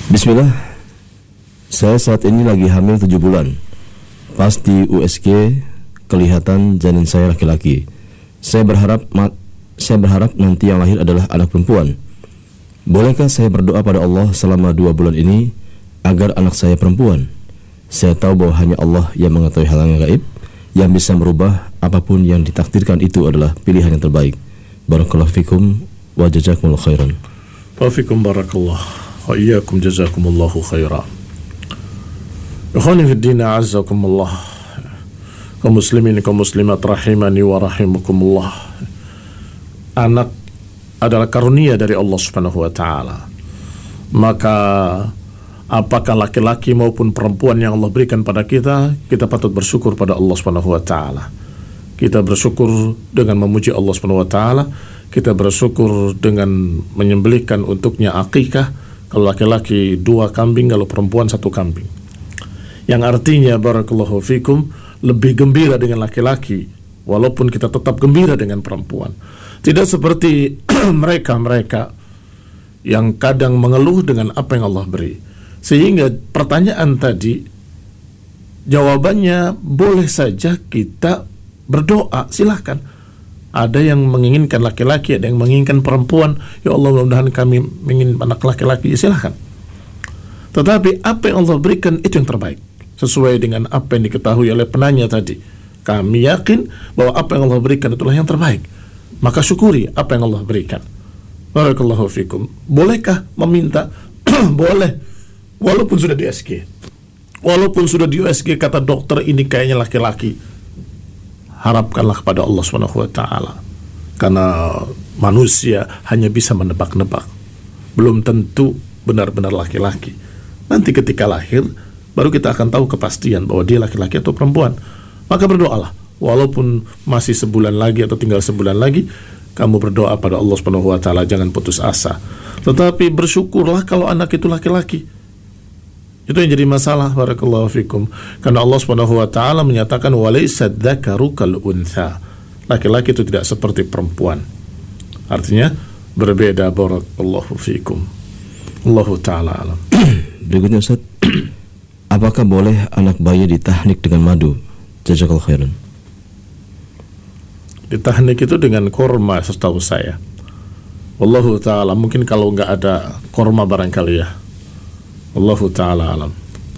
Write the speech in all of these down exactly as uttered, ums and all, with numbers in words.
Bismillah. Saya saat ini lagi hamil tujuh bulan. Pas di U S G kelihatan janin saya laki-laki. Saya berharap ma- saya berharap nanti yang lahir adalah anak perempuan. Bolehkah saya berdoa pada Allah selama dua bulan ini agar anak saya perempuan? Saya tahu bahwa hanya Allah yang mengetahui hal yang gaib, yang bisa merubah apapun yang ditakdirkan itu adalah pilihan yang terbaik. Barakallahu fikum wa jazakumullahu khairan. Wa fikum barakallah wa iyyakum jazakumullahu khairan. Ikhwani fid din, a'azzakumullah. Kaum muslimin, kaum muslimat rahimani wa rahimakumullah. Anak adalah karunia dari Allah Subhanahu wa taala. Maka apakah laki-laki maupun perempuan yang Allah berikan pada kita, kita patut bersyukur pada Allah Subhanahu wa taala. Kita bersyukur dengan memuji Allah Subhanahu wa taala. Kita bersyukur dengan menyembelihkan untuknya akikah. Kalau laki-laki dua kambing, kalau perempuan satu kambing. Yang artinya barakallahu fikum, lebih gembira dengan laki-laki walaupun kita tetap gembira dengan perempuan. Tidak seperti mereka-mereka yang kadang mengeluh dengan apa yang Allah beri. Sehingga pertanyaan tadi jawabannya boleh saja kita berdoa, silahkan. Ada yang menginginkan laki-laki, ada yang menginginkan perempuan. Ya Allah, mudah-mudahan kami ingin anak laki-laki, ya silahkan. Tetapi apa yang Allah berikan itu yang terbaik, sesuai dengan apa yang diketahui oleh penanya tadi. Kami yakin bahwa apa yang Allah berikan itulah yang terbaik, maka syukuri apa yang Allah berikan. Barakallahu fikum. Bolehkah meminta? Boleh, walaupun sudah di U S G. Walaupun sudah di U S G kata dokter ini kayaknya laki-laki, harapkanlah kepada Allah Subhanahu wa taala. Karena manusia hanya bisa menebak-nebak. Belum tentu benar-benar laki-laki. Nanti ketika lahir baru kita akan tahu kepastian bahwa dia laki-laki atau perempuan. Maka berdoalah, walaupun masih sebulan lagi atau tinggal sebulan lagi, kamu berdoa pada Allah Subhanahu wa taala, jangan putus asa. Tetapi bersyukurlah kalau anak itu laki-laki. Itu yang jadi masalah, barakallahu fikum. Karena Allah Subhanahu wa taala menyatakan walaysa dzakaru kal untha. Laki-laki itu tidak seperti perempuan. Artinya berbeda, barakallahu fikum. Allahu taala alam. Berikutnya Ustaz, apakah boleh anak bayi ditahnik dengan madu? Jazakallahu khairan. Ditahnik itu dengan korma setahu saya. Wallahu ta'ala, mungkin kalau nggak ada korma barangkali ya. Wallahu ta'ala alam.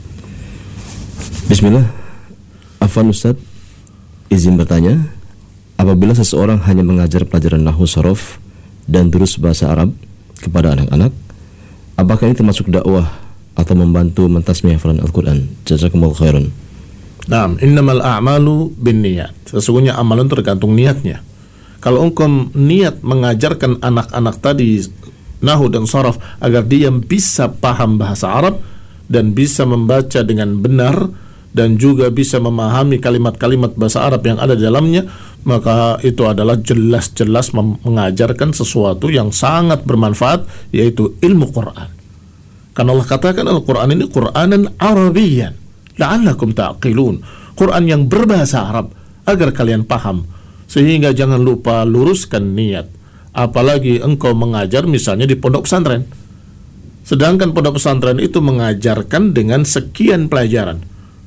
Bismillah. Afwan Ustaz, izin bertanya, apabila seseorang hanya mengajar pelajaran nahwu sorof dan durus bahasa Arab kepada anak-anak, apakah ini termasuk dakwah atau membantu mentasmi hafalan Al-Quran? Jazakumullahu khairan. Naam, innamal a'malu binniyat. Sesungguhnya amalan tergantung niatnya. Kalau engkau niat mengajarkan anak-anak tadi nahwu dan sharaf agar dia bisa paham bahasa Arab dan bisa membaca dengan benar dan juga bisa memahami kalimat-kalimat bahasa Arab yang ada di dalamnya, maka itu adalah jelas-jelas mengajarkan sesuatu yang sangat bermanfaat, yaitu ilmu Quran. Karena Allah katakan Al-Quran ini Quranan Arabiyyan la'allakum ta'qilun, Quran yang berbahasa Arab agar kalian paham. Sehingga jangan lupa luruskan niat. Apalagi engkau mengajar misalnya di pondok pesantren, sedangkan pondok pesantren itu mengajarkan dengan sekian pelajaran.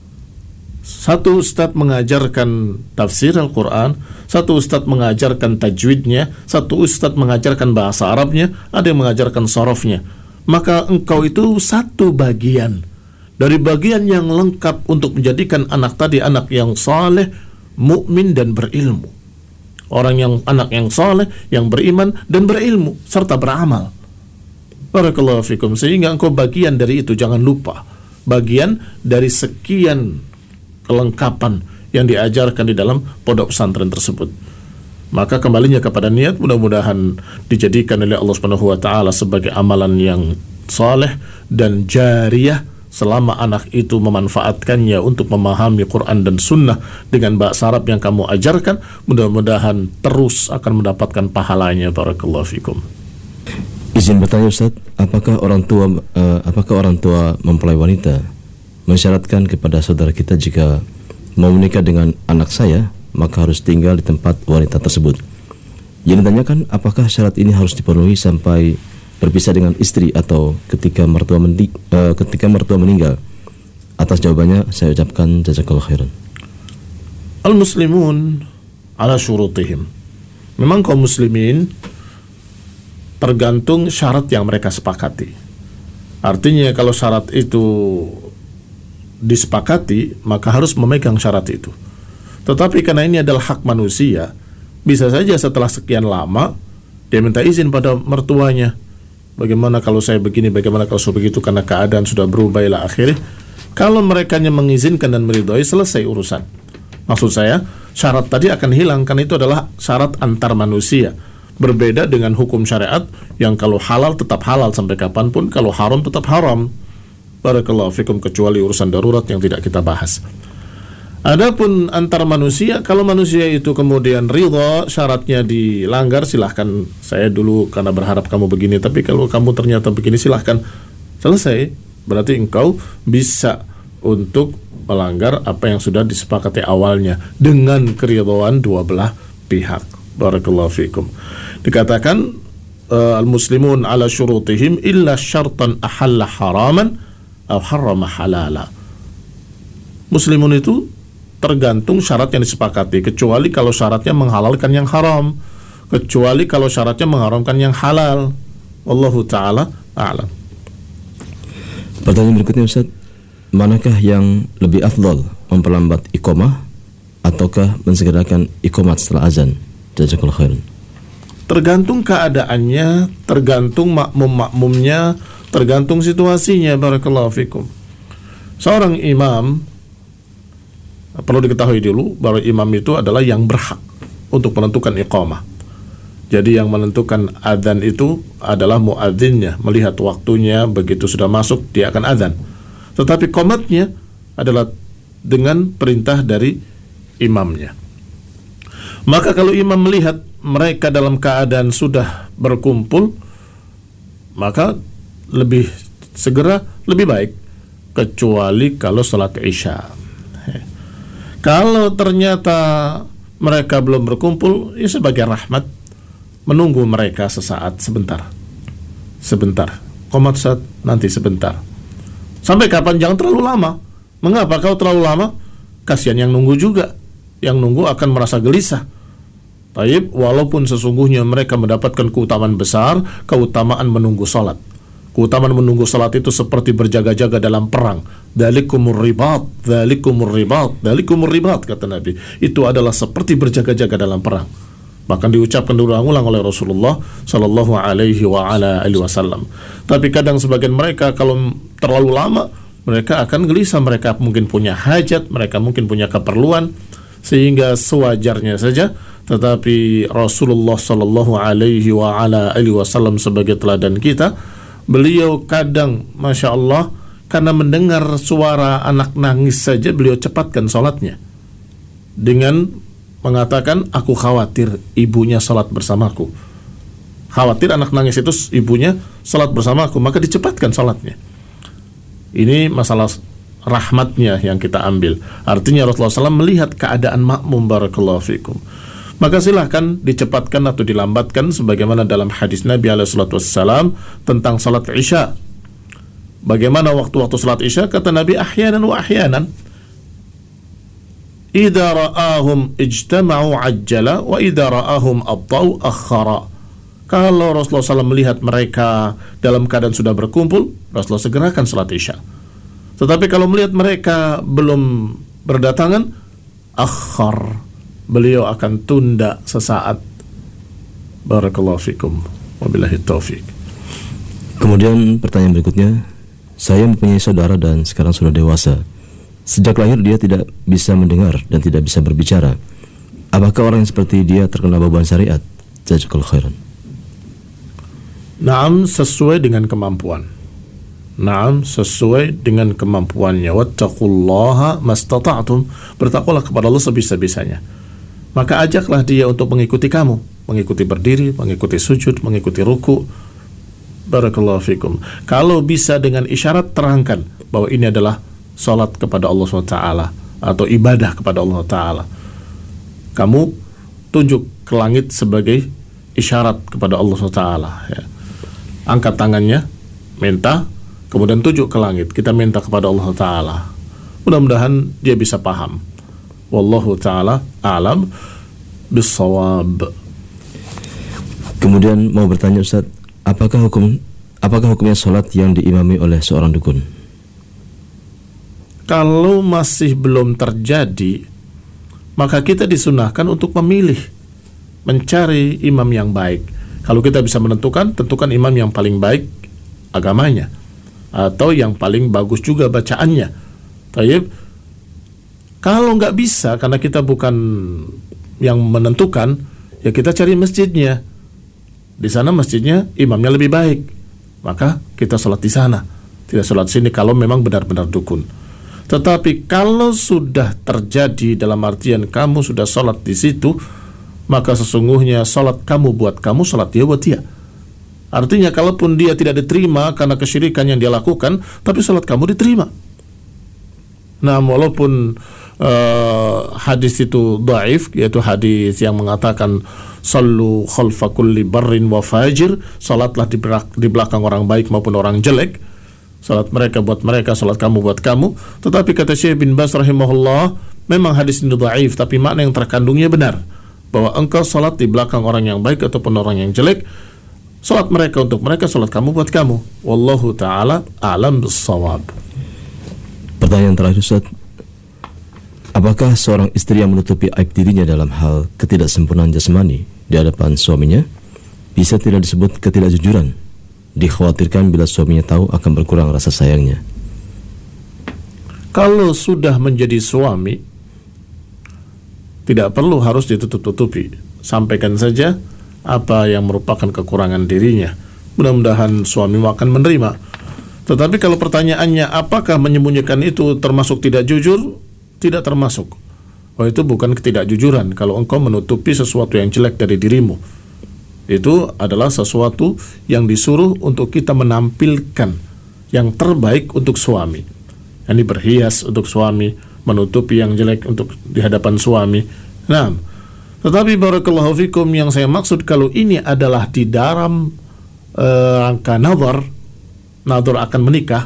Satu ustadz mengajarkan tafsir Al-Quran, satu ustadz mengajarkan tajwidnya, satu ustadz mengajarkan bahasa Arabnya, ada yang mengajarkan sorofnya. Maka engkau itu satu bagian dari bagian yang lengkap untuk menjadikan anak tadi anak yang saleh, mukmin dan berilmu. Orang yang anak yang saleh, yang beriman dan berilmu serta beramal. Barakallahu fikum. Sehingga engkau bagian dari itu, jangan lupa. Bagian dari sekian kelengkapan yang diajarkan di dalam pondok pesantren tersebut. Maka kembalinya kepada niat, mudah-mudahan dijadikan oleh Allah Subhanahu wa taala sebagai amalan yang saleh dan jariyah selama anak itu memanfaatkannya untuk memahami Quran dan Sunnah dengan bahasa Arab yang kamu ajarkan. Mudah-mudahan terus akan mendapatkan pahalanya. Barakallahu fikum. Izin bertanya Ustaz, apakah orang tua uh, apakah orang tua mempelai wanita mensyaratkan kepada saudara kita jika mau menikah dengan anak saya maka harus tinggal di tempat wanita tersebut? Yang ditanyakan, apakah syarat ini harus dipenuhi sampai berpisah dengan istri atau ketika mertua mendi, uh, ketika mertua meninggal? Atas jawabannya saya ucapkan jazakallahu khairan. Al-muslimun ala syurutihim. Memang kaum muslimin tergantung syarat yang mereka sepakati. Artinya kalau syarat itu disepakati, maka harus memegang syarat itu. Tetapi karena ini adalah hak manusia, bisa saja setelah sekian lama dia minta izin pada mertuanya. Bagaimana kalau saya begini, bagaimana kalau saya begitu, karena keadaan sudah berubah ila akhirnya. Kalau mereka mengizinkan dan meridhoi, selesai urusan. Maksud saya, syarat tadi akan hilang, karena itu adalah syarat antar manusia. Berbeda dengan hukum syariat yang kalau halal tetap halal sampai kapanpun, kalau haram tetap haram. Barakallahu fikum, kecuali urusan darurat yang tidak kita bahas. Adapun antar manusia, kalau manusia itu kemudian ridha, syaratnya dilanggar, silahkan. Saya dulu karena berharap kamu begini, tapi kalau kamu ternyata begini, silahkan. Selesai. Berarti engkau bisa untuk melanggar apa yang sudah disepakati awalnya dengan keridhaan dua belah pihak. Barakallahu fikum. Dikatakan uh, al-muslimun ala syurutihim illa syartan ahalla haraman atau harrama halala. Muslimun itu tergantung syarat yang disepakati, kecuali kalau syaratnya menghalalkan yang haram, kecuali kalau syaratnya mengharamkan yang halal. Wallahu ta'ala a'lam. Pertanyaan berikutnya, Ustaz, manakah yang lebih afdal, memperlambat iqamah ataukah mensegerakan iqamat setelah azan? Jazakallahu khairan. Tergantung keadaannya, tergantung makmum-makmumnya, tergantung situasinya. Barakallahu fikum. Seorang imam, perlu diketahui dulu bahwa imam itu adalah yang berhak untuk menentukan iqamah. Jadi yang menentukan adzan itu adalah muadzinnya, melihat waktunya, begitu sudah masuk dia akan adzan. Tetapi qomatnya adalah dengan perintah dari imamnya. Maka kalau imam melihat mereka dalam keadaan sudah berkumpul, maka lebih segera lebih baik, kecuali kalau salat isya. Kalau ternyata mereka belum berkumpul, ya sebagai rahmat, menunggu mereka sesaat, sebentar, sebentar, qomat saat nanti sebentar. Sampai kapan? Jangan terlalu lama. Mengapa? Kalau terlalu lama, kasihan yang nunggu juga. Yang nunggu akan merasa gelisah. Taib, walaupun sesungguhnya mereka mendapatkan keutamaan besar, keutamaan menunggu salat. Keutamaan menunggu salat itu seperti berjaga-jaga dalam perang. Dzalikumur ribat, dzalikumur ribat, dzalikumur ribat, kata Nabi. Itu adalah seperti berjaga-jaga dalam perang. Bahkan diucapkan berulang-ulang oleh Rasulullah sallallahu alaihi wa ala alihi wasallam. Tapi kadang sebagian mereka kalau terlalu lama, mereka akan gelisah, mereka mungkin punya hajat, mereka mungkin punya keperluan, sehingga sewajarnya saja. Tetapi Rasulullah sallallahu alaihi wa ala alihi wasallam sebagai teladan kita, beliau kadang Masya Allah, karena mendengar suara anak nangis saja beliau cepatkan salatnya dengan mengatakan, aku khawatir ibunya salat bersamaku, khawatir anak nangis itu ibunya salat bersamaku, maka dicepatkan salatnya. Ini masalah rahmatnya yang kita ambil. Artinya Rasulullah shallallahu alaihi wasallam melihat keadaan makmum, barakallahu fikum, maka silahkan dicepatkan atau dilambatkan, sebagaimana dalam hadis Nabi alaihi salatu wassalam tentang salat isya. Bagaimana waktu-waktu salat isya? Kata Nabi, ahyanan wa ahyanan. Idza ra'ahum ijtama'u ajjala wa idza ra'ahum abta'u akhara. Kalau Rasulullah shallallahu alaihi wasallam melihat mereka dalam keadaan sudah berkumpul, Rasulullah segerakan salat isya. Tetapi kalau melihat mereka belum berdatangan, akhar, beliau akan tunda sesaat. Barakallahu fikum, wabillahi taufik. Kemudian pertanyaan berikutnya, saya mempunyai saudara dan sekarang sudah dewasa. Sejak lahir dia tidak bisa mendengar dan tidak bisa berbicara. Apakah orang yang seperti dia terkena beban syariat? Jazakallahu khairan. Naam, sesuai dengan kemampuan. Naam, sesuai dengan kemampuannya. Wattaqullaha mastata'tum. Bertakwalah kepada Allah sebisa-bisanya. Maka ajaklah dia untuk mengikuti kamu, mengikuti berdiri, mengikuti sujud, mengikuti ruku. Barakallahu fikum. Kalau bisa dengan isyarat, terangkan bahwa ini adalah salat kepada Allah subhanahu wa taala atau ibadah kepada Allah taala. Kamu tunjuk ke langit sebagai isyarat kepada Allah subhanahu wa taala, ya. angkat tangannya, minta, kemudian tuju ke langit. Kita minta kepada Allah Ta'ala. Mudah-mudahan dia bisa paham. Wallahu ta'ala a'lam bis-shawab. Kemudian mau bertanya Ustaz, apakah hukum apakah hukumnya sholat yang diimami oleh seorang dukun? Kalau masih belum terjadi, maka kita disunahkan untuk memilih, mencari imam yang baik. Kalau kita bisa menentukan, tentukan imam yang paling baik agamanya, atau yang paling bagus juga bacaannya. Tayyib. Kalau nggak bisa, karena kita bukan yang menentukan, ya kita cari masjidnya. Di sana masjidnya imamnya lebih baik, maka kita sholat di sana, tidak sholat sini kalau memang benar-benar dukun. Tetapi kalau sudah terjadi, dalam artian kamu sudah sholat di situ, maka sesungguhnya sholat kamu buat kamu, sholat dia buat dia. Artinya kalaupun dia tidak diterima karena kesyirikan yang dia lakukan, tapi sholat kamu diterima. Nah, walaupun uh, hadis itu dhaif, yaitu hadis yang mengatakan sallu khalfa kulli barrin wa fajir, salatlah di, di belakang orang baik maupun orang jelek, salat mereka buat mereka, salat kamu buat kamu. Tetapi kata Syekh bin Baz rahimahullah, memang hadis ini dhaif, tapi makna yang terkandungnya benar, bahwa engkau salat di belakang orang yang baik ataupun orang yang jelek, salat mereka untuk mereka, salat kamu buat kamu. Wallahu ta'ala a'lam bis-shawab. Pertanyaan terakhir Ustaz, apakah seorang istri yang menutupi aib dirinya dalam hal ketidaksempurnaan jasmani di hadapan suaminya bisa tidak disebut ketidakjujuran? Dikhawatirkan bila suaminya tahu akan berkurang rasa sayangnya. Kalau sudah menjadi suami, tidak perlu harus ditutup-tutupi. Sampaikan saja apa yang merupakan kekurangan dirinya. Mudah-mudahan suami akan menerima. Tetapi kalau pertanyaannya apakah menyembunyikan itu termasuk tidak jujur? Tidak termasuk. Oh, itu bukan ketidakjujuran. Kalau engkau menutupi sesuatu yang jelek dari dirimu, itu adalah sesuatu yang disuruh untuk kita menampilkan yang terbaik untuk suami. Ini berhias untuk suami, menutupi yang jelek untuk di hadapan suami. Nah, tetapi barakallahu fikum, yang saya maksud kalau ini adalah di dalam uh, rangka nazar, nazar akan menikah.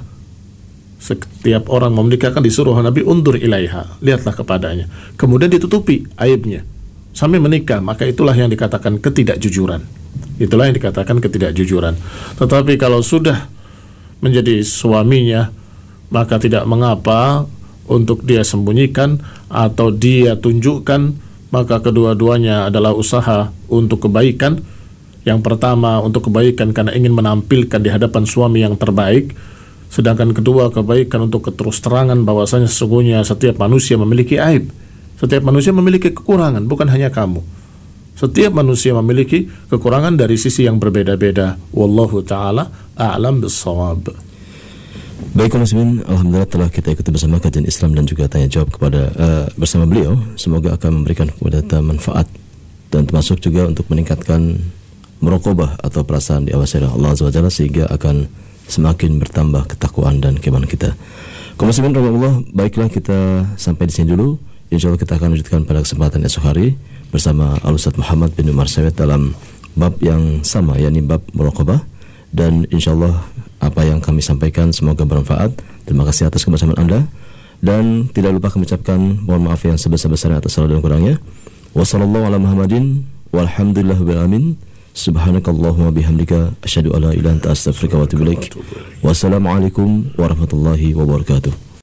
Setiap orang mau menikah kan disuruh Nabi undur ilaiha, lihatlah kepadanya, kemudian ditutupi aibnya sampai menikah, maka itulah yang dikatakan ketidakjujuran. Itulah yang dikatakan ketidakjujuran. Tetapi kalau sudah menjadi suaminya, maka tidak mengapa untuk dia sembunyikan atau dia tunjukkan, maka kedua-duanya adalah usaha untuk kebaikan. Yang pertama untuk kebaikan karena ingin menampilkan di hadapan suami yang terbaik, sedangkan kedua kebaikan untuk keterus-terangan bahwasanya sesungguhnya setiap manusia memiliki aib, setiap manusia memiliki kekurangan, bukan hanya kamu. Setiap manusia memiliki kekurangan dari sisi yang berbeda-beda. Wallahu ta'ala a'lam bis-shawab. Baik kaum muslimin, alhamdulillah telah kita ikuti bersama kajian Islam dan juga tanya jawab kepada uh, bersama beliau. Semoga akan memberikan kepada kita manfaat dan termasuk juga untuk meningkatkan muraqabah atau perasaan diawasi oleh Allah Azza wa Jalla, sehingga akan semakin bertambah ketakwaan dan keimanan kita. Kaum muslimin rahimahullah, baiklah kita sampai di sini dulu. Insyaallah kita akan lanjutkan pada kesempatan esok hari bersama Al-Ustaz Muhammad bin Umar Sawet dalam bab yang sama, yakni bab muraqabah. Dan insyaallah apa yang kami sampaikan semoga bermanfaat. Terima kasih atas kebersamaan Anda, dan tidak lupa kami ucapkan mohon maaf yang sebesar-besarnya atas salah dan kurangnya. Wassallallahu ala Muhammadin walhamdulillahirabbil alamin. Subhanakallahumma bihamdika asyhadu alla ilaha illa anta astaghfiruka wa atubu ilaik. Wassalamualaikum warahmatullahi wabarakatuh.